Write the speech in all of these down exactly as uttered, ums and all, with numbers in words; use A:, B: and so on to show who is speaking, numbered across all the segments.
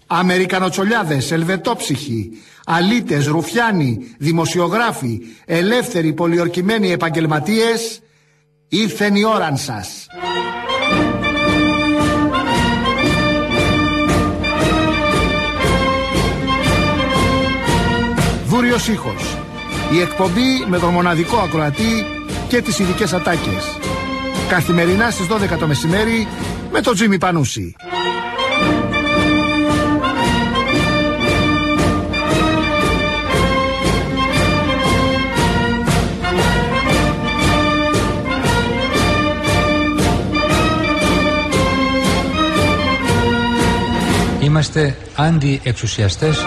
A: Αμερικανοτσολιάδες, ελβετόψυχοι, αλήτες, ρουφιάνοι, δημοσιογράφοι, ελεύθεροι πολιορκημένοι επαγγελματίες, ήρθεν η ώραν σας. Βούριος ήχος. Η εκπομπή με τον μοναδικό ακροατή και τις ειδικές ατάκες. Καθημερινά στις δώδεκα το μεσημέρι με τον Τζίμι Πανούση.
B: Είμαστε αντιεξουσιαστές.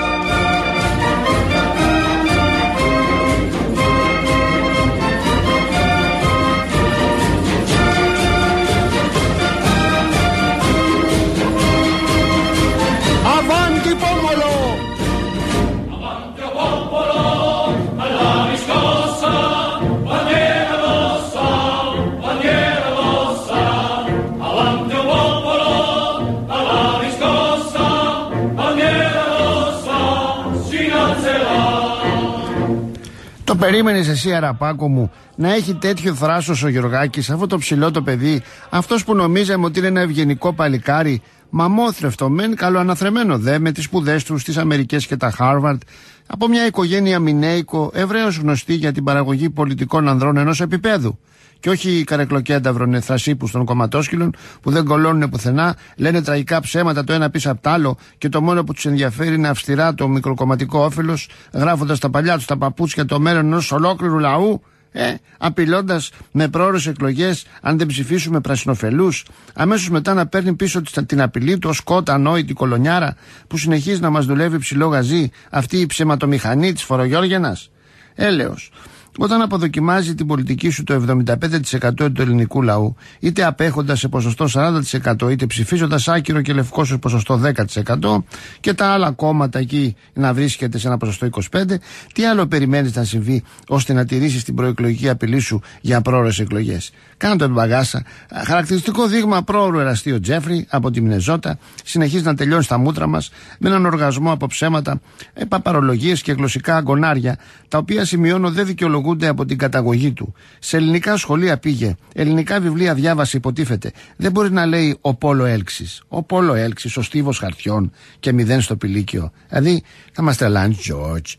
C: Το περίμενες εσύ, Αραπάκο μου, να έχει τέτοιο θράσος ο Γιωργάκης, αυτό το ψηλό το παιδί, αυτός που νομίζαμε ότι είναι ένα ευγενικό παλικάρι, μαμόθρευτο μεν, καλοαναθρεμένο δε με τις σπουδές του στις Αμερικές και τα Χάρβαρντ, από μια οικογένεια μινέικο, ευρέως γνωστή για την παραγωγή πολιτικών ανδρών ενός επίπεδου. Και όχι καρεκλοκένταυρων εθρασίπους των κομματόσκυλων που δεν κολώνουν πουθενά, λένε τραγικά ψέματα το ένα πίσω απ' τ' άλλο και το μόνο που τους ενδιαφέρει είναι αυστηρά το μικροκομματικό όφελος, γράφοντας τα παλιά τους τα παπούτσια το μέλλον ενός ολόκληρου λαού, ε, απειλώντας με πρόωρες εκλογές αν δεν ψηφίσουμε πρασινοφελούς, αμέσως μετά να παίρνει πίσω την απειλή του ως κότα ανόητη κολονιάρα που συνεχίζει να μας δουλεύει ψηλό γαζί, αυτή η ψεματομηχανή της φορογιώργενας. Έλεος. Όταν αποδοκιμάζει την πολιτική σου το εβδομήντα πέντε τοις εκατό του ελληνικού λαού, είτε απέχοντας σε ποσοστό σαράντα τοις εκατό, είτε ψηφίζοντας άκυρο και λευκό σε ποσοστό δέκα τοις εκατό, και τα άλλα κόμματα εκεί να βρίσκεται σε ένα ποσοστό είκοσι πέντε τοις εκατό, τι άλλο περιμένεις να συμβεί ώστε να τηρήσεις την προεκλογική απειλή σου για πρόωρες εκλογές? Κάνε τον μπαγάσα. Χαρακτηριστικό δείγμα πρόωρου εραστή ο Τζέφρι από τη Μινεζότα συνεχίζει να τελειώνει στα μούτρα μας με έναν οργασμό από ψέματα, παπαρολογίες και γλωσσικά αγκονάρια, τα οποία σημειώνω δεν δικαιολογούνται από την καταγωγή του. Σε ελληνικά σχολεία πήγε, ελληνικά βιβλία διάβασε, υποτίθεται. Δεν μπορεί να λέει ο Πόλο Έλξης. Ο Πόλο Έλξης, ο στίβος χαρτιών και μηδέν στο πηλίκιο. Δηλαδή θα μας τρελάνει, George.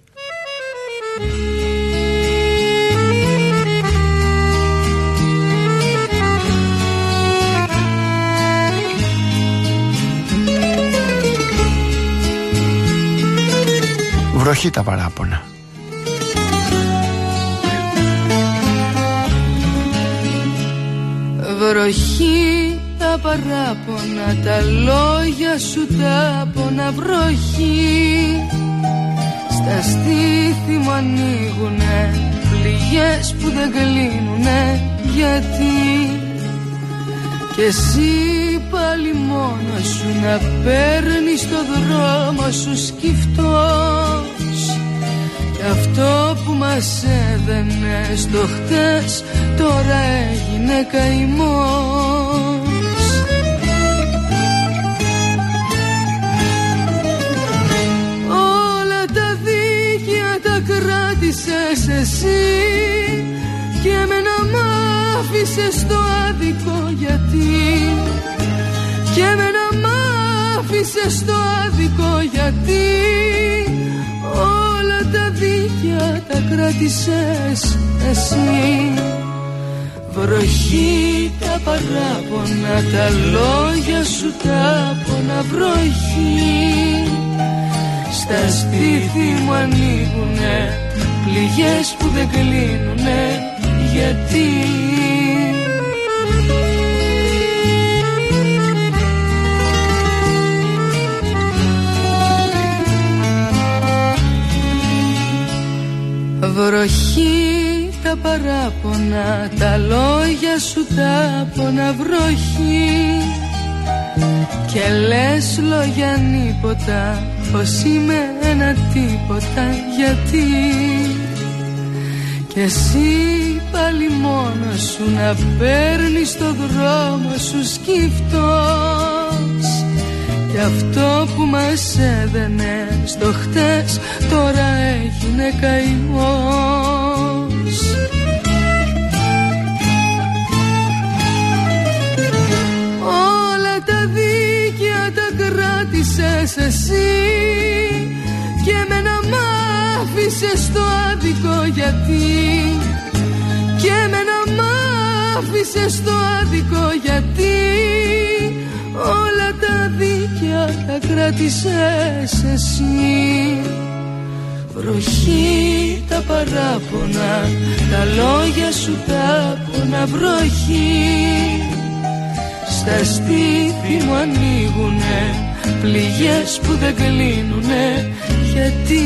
C: Βροχή τα παράπονα.
D: Βροχή τα παράπονα, τα λόγια σου τα πόνα. Βροχή στα στήθη μου ανοίγουνε πληγές που δεν κλείνουνε. Γιατί κι εσύ πάλι μόνος σου να παίρνεις το δρόμο σου σκυφτός, κι αυτό που μας έδαινε στο χτες τώρα έγινε καημός. Όλα τα δίκαια τα κράτησες εσύ και εμένα μ' άφησες στο άδικο. Γιατί και εμένα μ' άφησες στο άδικο? Γιατί όλα τα δίκαια τα κράτησες εσύ. Βροχή τα παράπονα, τα λόγια σου τα πόνα. Βροχή στα στήθη μου ανοίγουνε πληγές που δεν κλείνουνε. Γιατί βροχή τα παράπονα, τα λόγια σου τα πόνα. Βροχή και λες λόγια νύποτα, πως είμαι ένα τίποτα. Γιατί κι εσύ πάλι μόνος σου να παίρνεις το δρόμο σου σκυφτός, κι Κι αυτό που μας έδαινε στο χτες τώρα έγινε καημός. Όλα τα δίκαια τα κράτησες εσύ και εμένα μ' άφησες στο άδικο γιατί. Και εμένα μ' άφησες στο άδικο γιατί. Όλα τα δίκαια τα κράτησες εσύ. Βροχή τα παράπονα, τα λόγια σου τα πόνα. Βροχή στα σπίτι μου ανοίγουνε πληγές που δεν κλείνουνε. Γιατί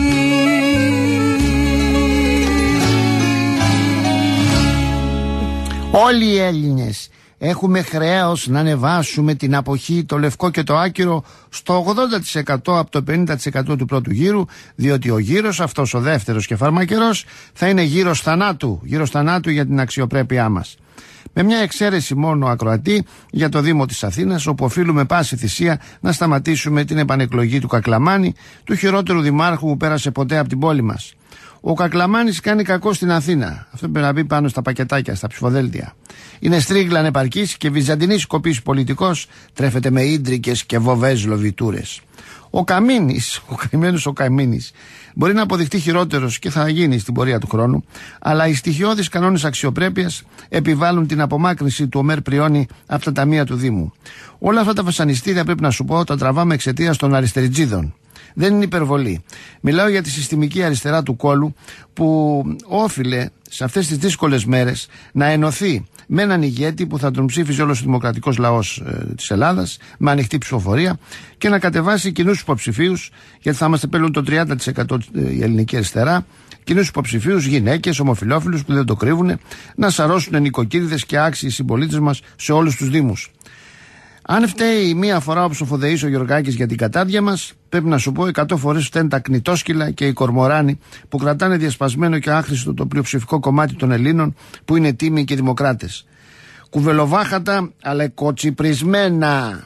C: όλοι οι Έλληνες έχουμε χρέος να ανεβάσουμε την αποχή, το λευκό και το άκυρο στο ογδόντα τοις εκατό από το πενήντα τοις εκατό του πρώτου γύρου, διότι ο γύρος αυτός, ο δεύτερος και φαρμακερός, θα είναι γύρος θανάτου, γύρος θανάτου για την αξιοπρέπειά μας. Με μια εξαίρεση μόνο ακροατή για το Δήμο της Αθήνας, όπου οφείλουμε πάση θυσία να σταματήσουμε την επανεκλογή του Κακλαμάνη, του χειρότερου δημάρχου που πέρασε ποτέ από την πόλη μας. Ο Κακλαμάνης κάνει κακό στην Αθήνα. Αυτό πρέπει να μπει πάνω στα πακετάκια, στα ψηφοδέλτια. Είναι στρίγλα ανεπαρκής και βυζαντινής κοπής πολιτικός, τρέφεται με ίντρικες και βοβές λοβιτούρες. Ο Καμίνης, ο καημένος ο Καμίνης, μπορεί να αποδειχτεί χειρότερος και θα γίνει στην πορεία του χρόνου, αλλά οι στοιχειώδεις κανόνες αξιοπρέπειας επιβάλλουν την απομάκρυνση του Ομέρ Πριώνη από τα ταμεία του Δήμου. Όλα αυτά τα βασανιστήρια, πρέπει να σου πω, τα τραβάμε εξαιτίας των αριστεριτζίδων. Δεν είναι υπερβολή. Μιλάω για τη συστημική αριστερά του κόλου που όφιλε σε αυτές τις δύσκολες μέρες να ενωθεί με έναν ηγέτη που θα τον ψήφιζε όλος ο δημοκρατικός λαός ε, της Ελλάδας με ανοιχτή ψηφοφορία και να κατεβάσει κοινούς υποψηφίους, γιατί θα είμαστε πέλουν το τριάντα τοις εκατό η ελληνική αριστερά, κοινούς υποψηφίους, γυναίκες, ομοφυλόφιλους που δεν το κρύβουν, να σαρώσουν νοικοκύριδες και άξιοι συμπολίτες μας σε όλους τους δήμους. Αν φταίει μία φορά ο ψοφοδεής ο Γεωργάκης για την κατάδια μας, πρέπει να σου πω εκατό φορές φταίνουν τα κνητόσκυλα και οι κορμοράνοι που κρατάνε διασπασμένο και άχρηστο το πλειοψηφικό κομμάτι των Ελλήνων που είναι τίμοι και δημοκράτες. Κουβελοβάχατα αλλά κοτσιπρισμένα.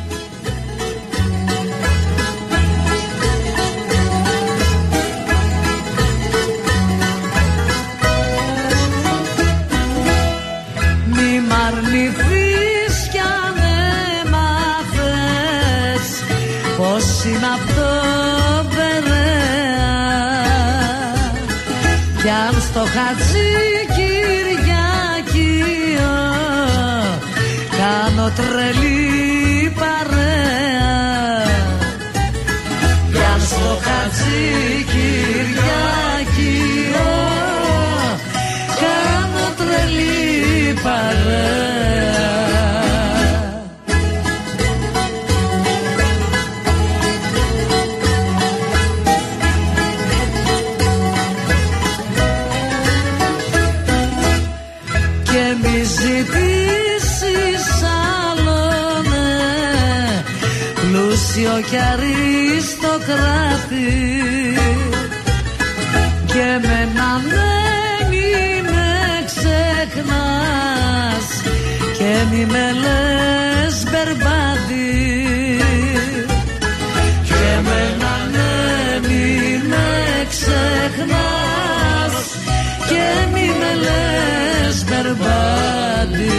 D: Μη μ' αρνηθείς κι αν έμαθες πως είμαι απ' το Περαία κι αν στο Χατζικυριάκιο κάνω τρελή παρέα κι αν στο Χατζικυριάκιο κάνω τρελή παρέα. Και μη ζητήσεις άλλον πλούσιο κι αριστοκράτη και με να μην με ξεχνάς και μη με λες μπερμπάτι και με να μην με ξεχνάς και μη με λες μπερμπάτι.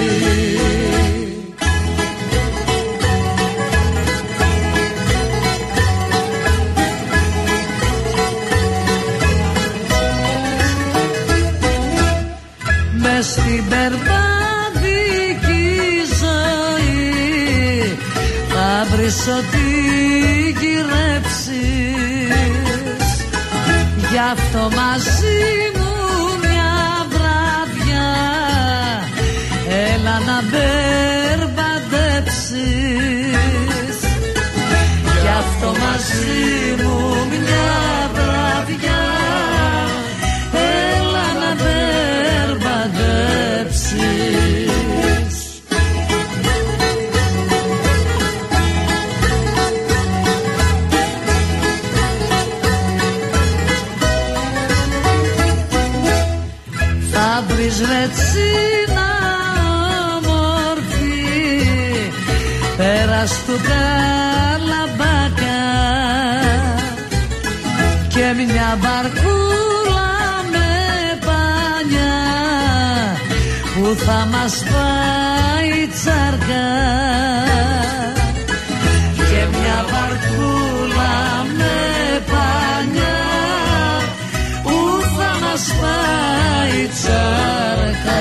D: Μες στην μπερμπαδική ζωή θα βρεις ό,τι γυρέψεις, γι' αυτό μαζί μου μια βράδια έλα να μπερμπαντέψεις, γι' αυτό μαζί μου μια βράδια έλα να μπερμπαντέψεις. Θα βρεις ρετσίνα όμορφη πέρα στο του Καλαμπάκα και μια μπαρκούλα με πανιά που θα μας πάει τσάρκα και μια μπαρκούλα με πανιά που θα μας πάει τσάρκα.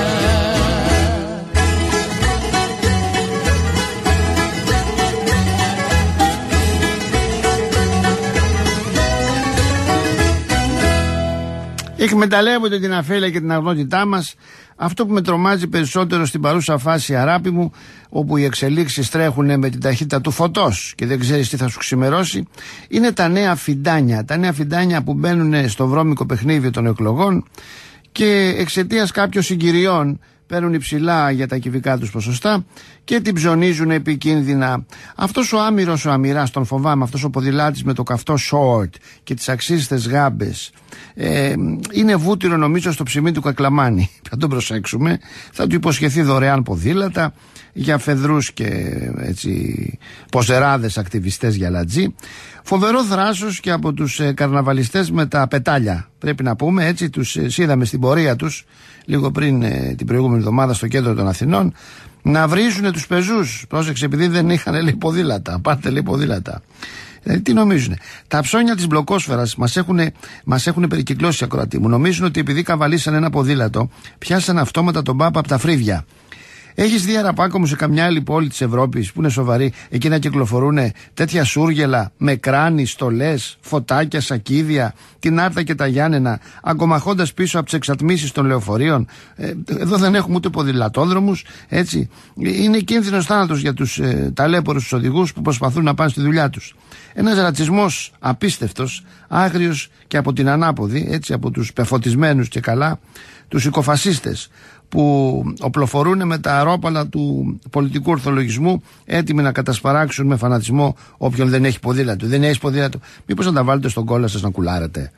C: Εκμεταλλεύονται την αφέλεια και την αγνότητά μας. Αυτό που με τρομάζει περισσότερο στην παρούσα φάση, αγάπη μου, όπου οι εξελίξεις τρέχουν με την ταχύτητα του φωτός και δεν ξέρεις τι θα σου ξημερώσει, είναι τα νέα φιντάνια. Τα νέα φιντάνια που μπαίνουν στο βρώμικο παιχνίδι των εκλογών και εξαιτίας κάποιων συγκυριών παίρνουν υψηλά για τα κυβικά τους ποσοστά και την ψωνίζουν επικίνδυνα. Αυτός ο άμυρος ο αμυράς, τον φοβάμαι, αυτός ο ποδηλάτης με το καυτό σόρτ και τις αξίστες γάμπες, ε, είναι βούτυρο νομίζω στο ψημί του Κακλαμάνη. Θα τον προσέξουμε, θα του υποσχεθεί δωρεάν ποδήλατα για φεδρούς και έτσι ποσεράδες ακτιβιστές για λατζή. Φοβερό θράσος και από τους ε, καρναβαλιστές με τα πετάλια, πρέπει να πούμε έτσι, τους ε, είδαμε στην πορεία τους λίγο πριν ε, την προηγούμενη εβδομάδα στο κέντρο των Αθηνών να βρίζουν τους πεζούς. Πρόσεξε, επειδή δεν είχαν λέει ποδήλατα, πάρτε λέει ποδήλατα. Δηλαδή, τι νομίζουν? Τα ψώνια της μπλοκόσφαιρας μας έχουν, μας έχουν περικυκλώσει, ακροατή μου. Νομίζουν ότι επειδή καβαλήσαν ένα ποδήλατο, πιάσαν αυτόματα τον Πάπα από τα φρύδια. Έχεις δει, Αραπάκο μου, σε καμιά άλλη πόλη της Ευρώπης που είναι σοβαρή, εκεί να κυκλοφορούν τέτοια σούργελα με κράνη, στολές, φωτάκια, σακίδια, την Άρτα και τα Γιάννενα, αγκομαχώντας πίσω από τις εξατμίσεις των λεωφορείων? Ε, εδώ δεν έχουμε ούτε ποδηλατόδρομους, έτσι. Είναι κίνδυνος θάνατος για τους ε, ταλέπορους τους οδηγούς που προσπαθούν να πάνε στη δουλειά τους. Ένας ρατσισμός απίστευτος, άγριος και από την ανάποδη, έτσι, από τους πεφωτισμένους και καλά, τους οικοφασίστες που οπλοφορούν με τα αρόπαλα του πολιτικού ορθολογισμού, έτοιμοι να κατασπαράξουν με φανατισμό όποιον δεν έχει ποδήλατο. Δεν έχει ποδήλατο, μήπως να τα βάλετε στον κόλλα σας να κουλάρετε?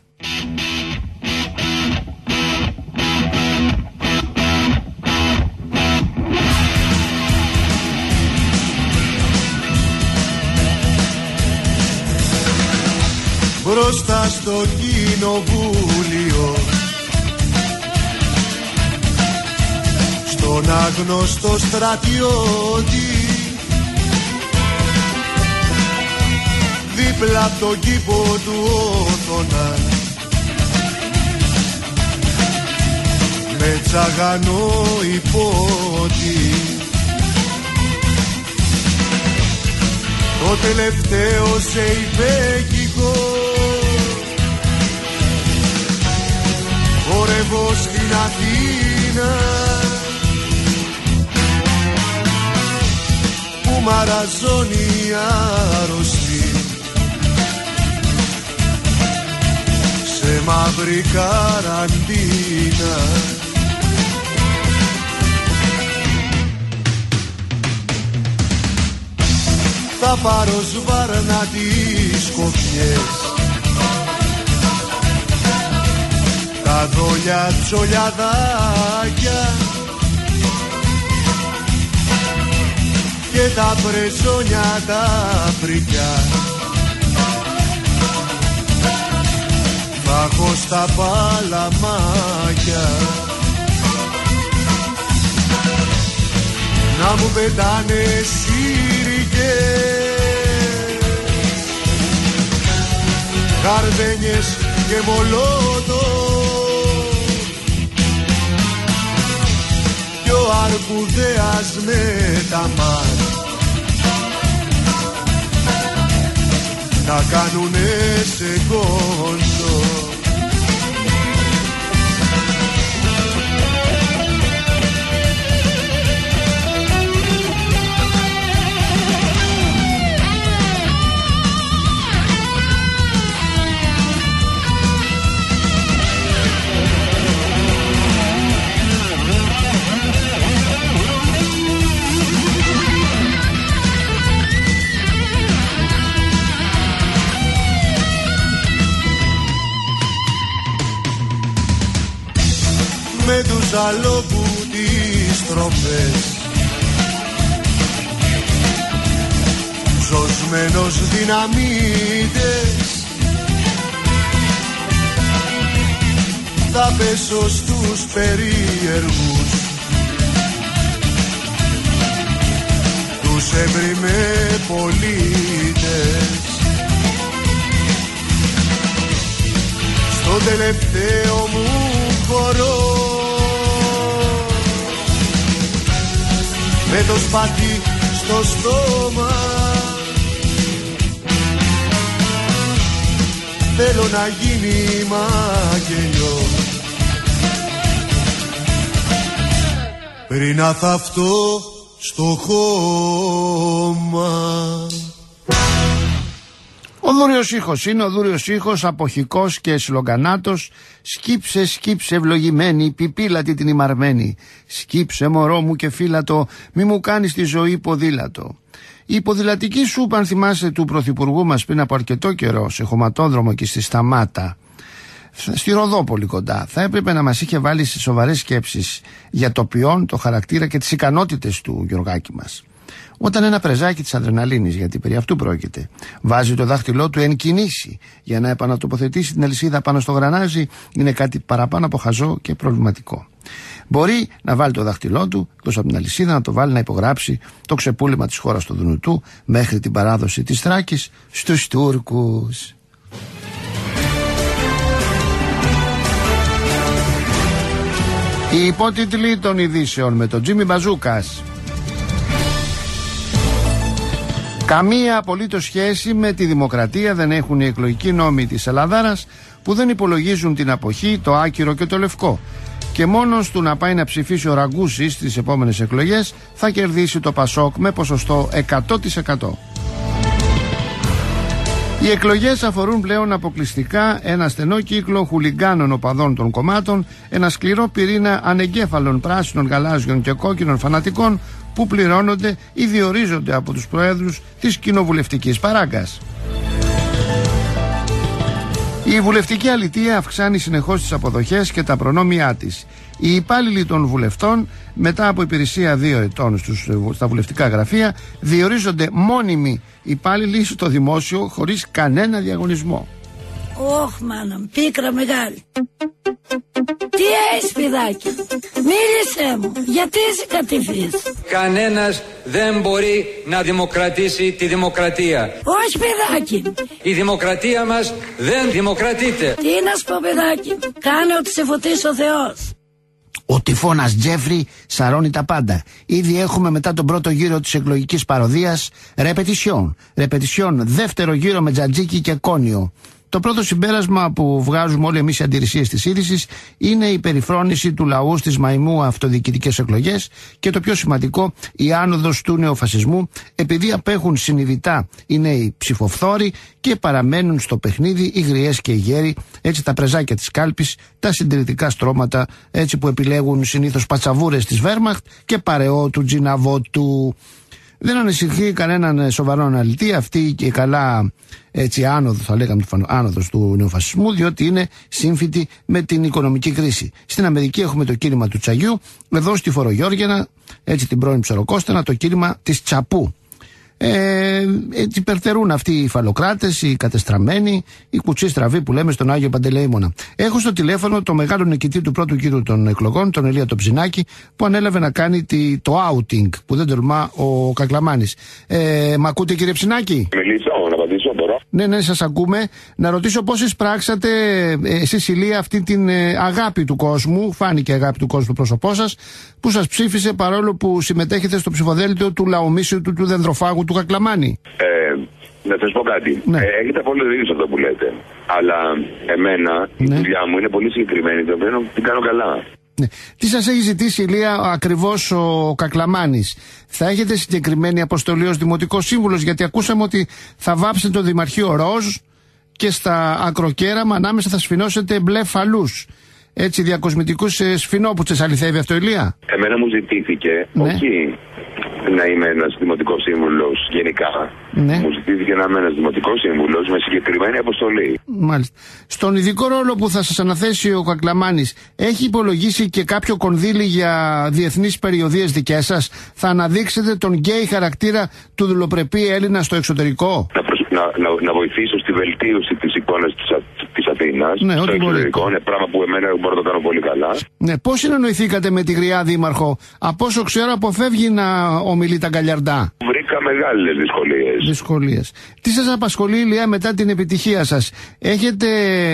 E: Μπροστά στο κοινοβούλιο, στον άγνωστο στρατιώτη, δίπλα απ' τον κήπο του Όθωνα, με τσαγανό υπότι, το τελευταίο σε υπέκικο χορεύω στην Αθήνα, που μαραζώνει άρρωστη σε μαύρη καραντίνα. Θα πάρω σβάρνα τις κοφιές, τα δόλια τσολιαδάκια και τα πρεζόνια τα φρικιά. Θα έχω στα παλαμάκια να μου πετάνε σύρικες, γαρδένιες και μολότο, κι ο αρκουδέας με τα μάτια να κάνουνε σε κόντο. Με τους αλόγου τις τροφές ζωσμένος δυναμίτες, θα πέσω στους περίεργους, τους εμπριμέ πολίτες. Στο τελευταίο μου χώρο, με το σπαθί στο στόμα, θέλω να γίνει μακελιό πριν να θαυτώ στο χώμα.
C: Ο δούριος ήχος είναι ο δούριος ήχος, αποχικός και σλογκανάτος. Σκύψε, σκύψε ευλογημένη, πιπίλατη την ημαρμένη. Σκύψε μωρό μου και φύλατο, μη μου κάνεις τη ζωή ποδήλατο. Η υποδηλατική σου, αν θυμάσαι, του πρωθυπουργού μας πριν από αρκετό καιρό, σε χωματόδρομο και στη Σταμάτα, στη Ροδόπολη κοντά, θα έπρεπε να μας είχε βάλει σε σοβαρές σκέψεις για το ποιόν, το χαρακτήρα και τις ικανότητες του Γιωργάκη μας. Όταν ένα πρεζάκι της αδρεναλίνης, γιατί περί αυτού πρόκειται, βάζει το δάχτυλό του εν κινήσει για να επανατοποθετήσει την αλυσίδα πάνω στο γρανάζι, είναι κάτι παραπάνω από χαζό και προβληματικό. Μπορεί να βάλει το δάχτυλό του εκτός από την αλυσίδα, να το βάλει να υπογράψει το ξεπούλημα της χώρας του Δουνουτού μέχρι την παράδοση της Θράκης στους Τούρκους. Οι υπότιτλοι των ειδήσεων με τον Τζίμι Μπαζούκας. Καμία απολύτως σχέση με τη δημοκρατία δεν έχουν οι εκλογικοί νόμοι της Ελλάδαρας που δεν υπολογίζουν την αποχή, το άκυρο και το λευκό. Και μόνος του να πάει να ψηφίσει ο Ραγκούσης στις επόμενες εκλογές θα κερδίσει το Πασόκ με ποσοστό εκατό τοις εκατό. Οι εκλογές αφορούν πλέον αποκλειστικά ένα στενό κύκλο χουλιγκάνων οπαδών των κομμάτων, ένα σκληρό πυρήνα ανεγκέφαλων πράσινων, γαλάζιων και κόκκινων φανατικών που πληρώνονται ή διορίζονται από τους προέδρους της κοινοβουλευτικής παράγκας. Η βουλευτική αλητεία αυξάνει συνεχώς τις αποδοχές και τα προνόμια της. Οι υπάλληλοι των βουλευτών, μετά από υπηρεσία δύο ετών στους, στα βουλευτικά γραφεία, διορίζονται μόνιμοι υπάλληλοι στο δημόσιο χωρίς κανένα διαγωνισμό.
F: Ωχ, μάνα μου, πίκρα μεγάλη. Τι έχεις, παιδάκι? Μίλησέ μου, γιατί είσαι κατηφής?
B: Κανένας δεν μπορεί να δημοκρατήσει τη δημοκρατία.
F: Όχι, παιδάκι.
B: Η δημοκρατία μας δεν δημοκρατείται.
F: Τι να σου πω, παιδάκι? Κάνε ό,τι σε φωτίσει ο Θεός.
C: Ο τυφώνας Τζέφρι σαρώνει τα πάντα. Ήδη έχουμε μετά τον πρώτο γύρο της εκλογικής παροδίας ρεπετισιόν. Ρεπετισιόν δεύτερο γύρο με Τζατζίκι και Κόνιο. Το πρώτο συμπέρασμα που βγάζουμε όλοι εμείς οι αντιρρησίες της είδησης είναι η περιφρόνηση του λαού στις μαϊμού αυτοδιοικητικές εκλογές και το πιο σημαντικό, η άνοδος του νεοφασισμού, επειδή απέχουν συνειδητά οι νέοι ψηφοφθόροι και παραμένουν στο παιχνίδι οι γριές και οι γέροι, έτσι τα πρεζάκια της κάλπης, τα συντηρητικά στρώματα, έτσι που επιλέγουν συνήθως πατσαβούρες της Βέρμαχτ και παρεό του Τζιναβότου. Δεν ανησυχεί κανέναν σοβαρό αναλυτή αυτή και καλά έτσι άνοδος, θα λέγαμε άνοδος του νεοφασισμού, διότι είναι σύμφυτη με την οικονομική κρίση. Στην Αμερική έχουμε το κίνημα του Τσαγιού, εδώ στη Φορογιώργιανα, έτσι την πρώην Ψαροκόστανα, το κίνημα της Τσαπού. Ε, έτσι υπερτερούν αυτοί οι φαλοκράτες, οι κατεστραμμένοι, οι κουτσοί στραβοί που λέμε στον Άγιο Παντελεήμονα. Έχω στο τηλέφωνο το μεγάλο νικητή του πρώτου γύρου των εκλογών, τον Ηλία τον Ψινάκη, που ανέλαβε να κάνει τη, το outing που δεν τολμά ο Κακλαμάνης. Ε, μ' ακούτε, κύριε Ψινάκη?
G: Μιλήσω, να απαντήσω τώρα.
C: Ναι, ναι, σας ακούμε. Να ρωτήσω πώς εισπράξατε εσείς, Ηλία, αυτή την ε, αγάπη του κόσμου, φάνηκε αγάπη του κόσμου στο πρόσωπό σας, που σας ψήφισε παρόλο που συμμετέχετε στο ψηφοδέλτιο του λαομίσιου του, του δενδροφάγου του Κακλαμάνη.
G: Ε, να σας πω κάτι.
C: Ναι.
G: Ε, έχετε πολύ δίκιο σε αυτό που λέτε. Αλλά εμένα
C: Ναι.
G: η δουλειά μου είναι πολύ συγκεκριμένη, το οποίο την κάνω καλά.
C: Ναι. Τι σας έχει ζητήσει, Ηλία, ακριβώς ο Κακλαμάνης? Θα έχετε συγκεκριμένη αποστολή ως δημοτικός σύμβουλος? Γιατί ακούσαμε ότι θα βάψετε το Δημαρχείο Ροζ και στα ακροκέραμα ανάμεσα θα σφινώσετε μπλε φαλούς. Έτσι, διακοσμητικούς σφινόπουτσες, αληθεύει αυτό, Ηλία?
G: Εμένα μου ζητήθηκε,
C: Ναι.
G: όχι να είμαι ένας δημοτικός σύμβουλος γενικά.
C: Ναι.
G: Μου ζητήθηκε να είμαι ένας δημοτικός σύμβουλος με συγκεκριμένη αποστολή.
C: Μάλιστα. Στον ειδικό ρόλο που θα σας αναθέσει ο Κακλαμάνης, έχει υπολογίσει και κάποιο κονδύλι για διεθνείς περιοδίες δικές σας? Θα αναδείξετε τον γκέι χαρακτήρα του δουλοπρεπή Έλληνα στο εξωτερικό?
G: Να, προσ... να, να, να βοηθήσω στη βελτίωση της εικόνας της, Α... της Αθήνας,
C: ναι,
G: στο εξωτερικό. Είναι πράγμα που εμένα μπορώ να το κάνω πολύ καλά.
C: Ναι, πώς συνεννοηθήκατε με τη γριά δήμαρχο? Από όσο ξέρω αποφεύγει να ομιλεί τα γκαλιαρντά.
G: Βρήκα μεγάλες δυσκολίες.
C: Δυσκολίες. Τι σας απασχολεί, Ηλία, μετά την επιτυχία σας? Έχετε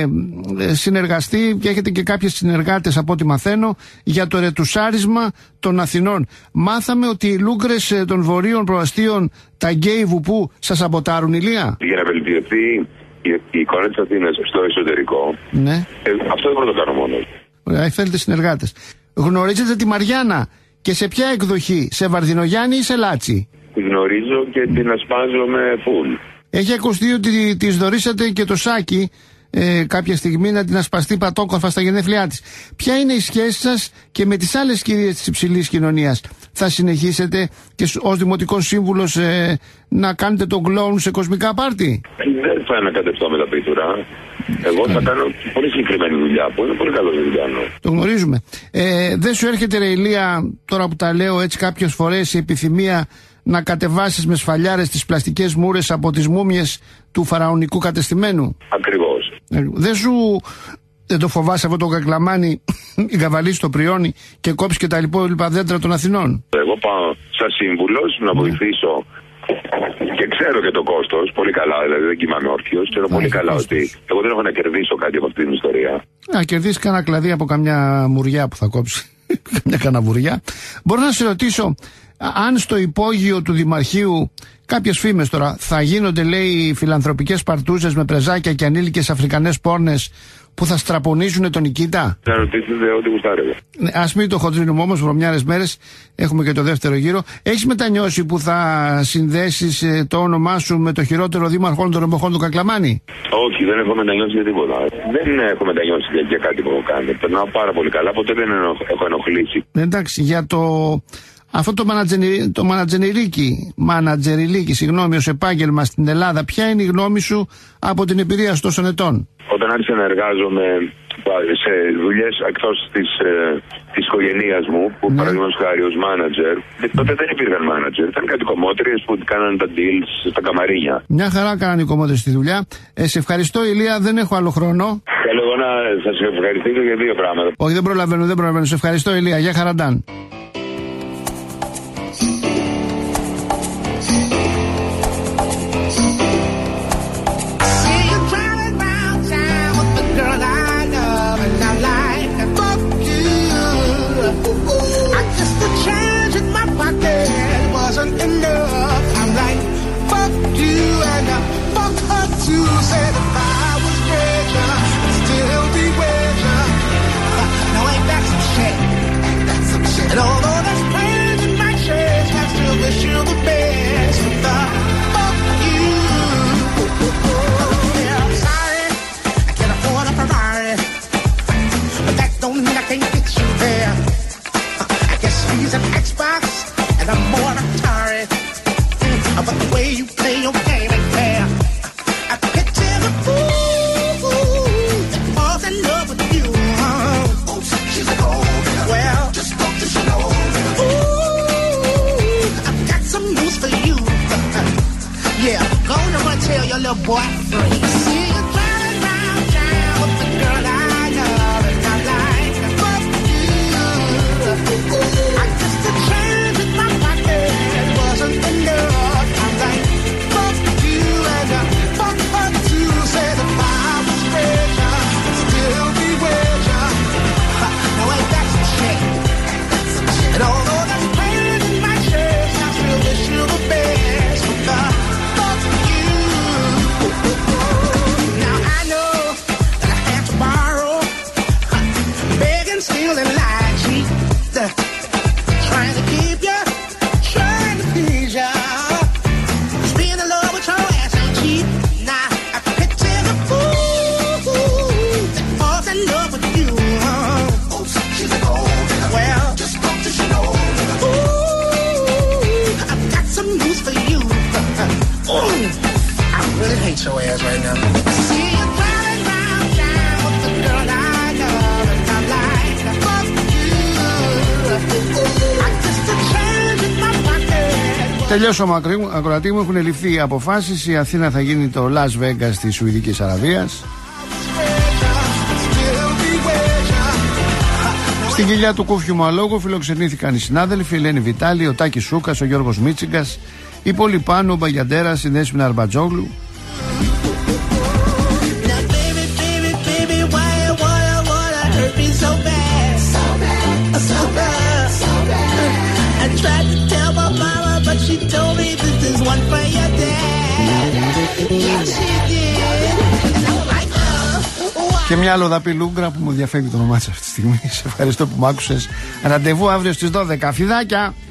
C: συνεργαστεί και έχετε και κάποιες συνεργάτες από ό,τι μαθαίνω για το ρετουσάρισμα των Αθηνών. Μάθαμε ότι οι λούγκρες των βορείων προαστίων, τα γκέι βουπού, σας σαμποτάρουν, Ηλία.
G: Για να βελτιωθεί η, η εικόνα της Αθήνας στο εσωτερικό,
C: ναι.
G: ε, αυτό δεν μπορώ να το κάνω μόνος.
C: Ωραία, θέλετε συνεργάτες. Γνωρίζετε τη Μαριάννα και σε ποια εκδοχή, σε Βαρδινογιάννη ή σε Λάτσι?
G: Γνωρίζω και την ασπάζω με φουλ.
C: Έχει ακουστεί ότι της δωρήσατε και το σάκι ε, κάποια στιγμή να την ασπαστεί πατόκορφα στα γενέθλιά της. Ποια είναι η σχέση σας και με τις άλλες κυρίες της υψηλής κοινωνίας? Θα συνεχίσετε και ως δημοτικός σύμβουλος ε, να κάνετε τον κλόουν σε κοσμικά πάρτι?
G: Δεν θα ανακατευτώ με τα πίθουρα. Εγώ θα κάνω πολύ συγκεκριμένη δουλειά που είναι πολύ καλό δουλειά.
C: Το γνωρίζουμε. Ε, δεν σου έρχεται, ρε Ηλία, τώρα που τα λέω έτσι κάποιες φορές, η επιθυμία να κατεβάσεις με σφαλιάρες τις πλαστικές μούρες από τις μούμιες του φαραωνικού κατεστημένου?
G: Ακριβώς.
C: Ε, δεν σου... Δεν το φοβάσαι αυτό το Κακλαμάνι, η καβαλή στο πριόνι και κόψει και τα υπόλοιπα δέντρα των Αθηνών?
G: Εγώ πάω σαν σύμβουλος να βοηθήσω και ξέρω και το κόστος πολύ καλά, δηλαδή δεν κοιμάμαι όρθιος. Ξέρω πολύ καλά κόστος. Ότι εγώ δεν έχω να κερδίσω κάτι από αυτή την ιστορία. Να
C: κερδίσει κανένα κλαδί από καμιά μουριά που θα κόψει. Καμιά καναβουριά. Μπορώ να σε ρωτήσω, αν στο υπόγειο του Δημαρχείου, κάποιες φήμες τώρα, θα γίνονται, λέει, φιλανθρωπικές παρτούζες με πρεζάκια και ανήλικες αφρικανές πόρνες που θα στραπονίζουν τον Νικήτα?
G: Θα ρωτήσετε ό,τι γουστάρετε.
C: Ας μην το χοντρίνουμε όμως, βρωμιάρες μέρες, έχουμε και το δεύτερο γύρο. Έχεις μετανιώσει που θα συνδέσεις ε, το όνομά σου με το χειρότερο δήμαρχο των εποχών του Κακλαμάνη?
G: Όχι, δεν έχω μετανιώσει για τίποτα. Δεν έχω μετανιώσει για, για κάτι που έχω κάνει. Περνάω πάρα πολύ καλά, ποτέ δεν έχω ενοχλήσει.
C: Εντάξει, για το... Αυτό το, μανατζενι... το μανατζενιρίκι, μανατζεριλίκι, συγγνώμη, ως επάγγελμα στην Ελλάδα, ποια είναι η γνώμη σου από την εμπειρία τόσων ετών?
G: Όταν άρχισα να εργάζομαι σε δουλειές εκτός της, ε, της οικογένειας μου, που ναι. παραδείγματος χάρη ως μάνατζερ, τότε δεν υπήρχαν μάνατζερ, ήταν κάτι κομμότριες που κάνανε τα deals στα καμαρίνια. Μια χαρά κάνανε οι κομμότριες στη δουλειά. Ε, σε ευχαριστώ, Ηλία, δεν έχω άλλο χρόνο. Θέλω εγώ να σας ευχαριστήσω για δύο πράγματα.
C: Όχι, δεν προλαβαίνω, δεν προλαβαίνω. Σε ευχαριστώ, Ηλία. Γεια χαραντάν.
H: It all your ass right now.
C: Τελειώσω μακρύ, ακροατή μου, έχουν ληφθεί οι αποφάσεις. Η Αθήνα θα γίνει το Las Vegas της Σουηδικής Αραβίας. Στην κοιλιά του Κούφιου Μαλόγου φιλοξενήθηκαν οι συνάδελφοι, η Ελένη Βιτάλη, ο Τάκης Σούκας, ο Γιώργος Μίτσιγκας, η Πόλη Πάνου, ο Μπαγιαντέρας, η Δέσποινα Αρμπατζόγλου. Και μια άλλο δαπή Λούγκρα που μου διαφεύγει το όνομά της αυτή τη στιγμή. Σε ευχαριστώ που μ' άκουσες. Ραντεβού αύριο στις δώδεκα. Φιδάκια!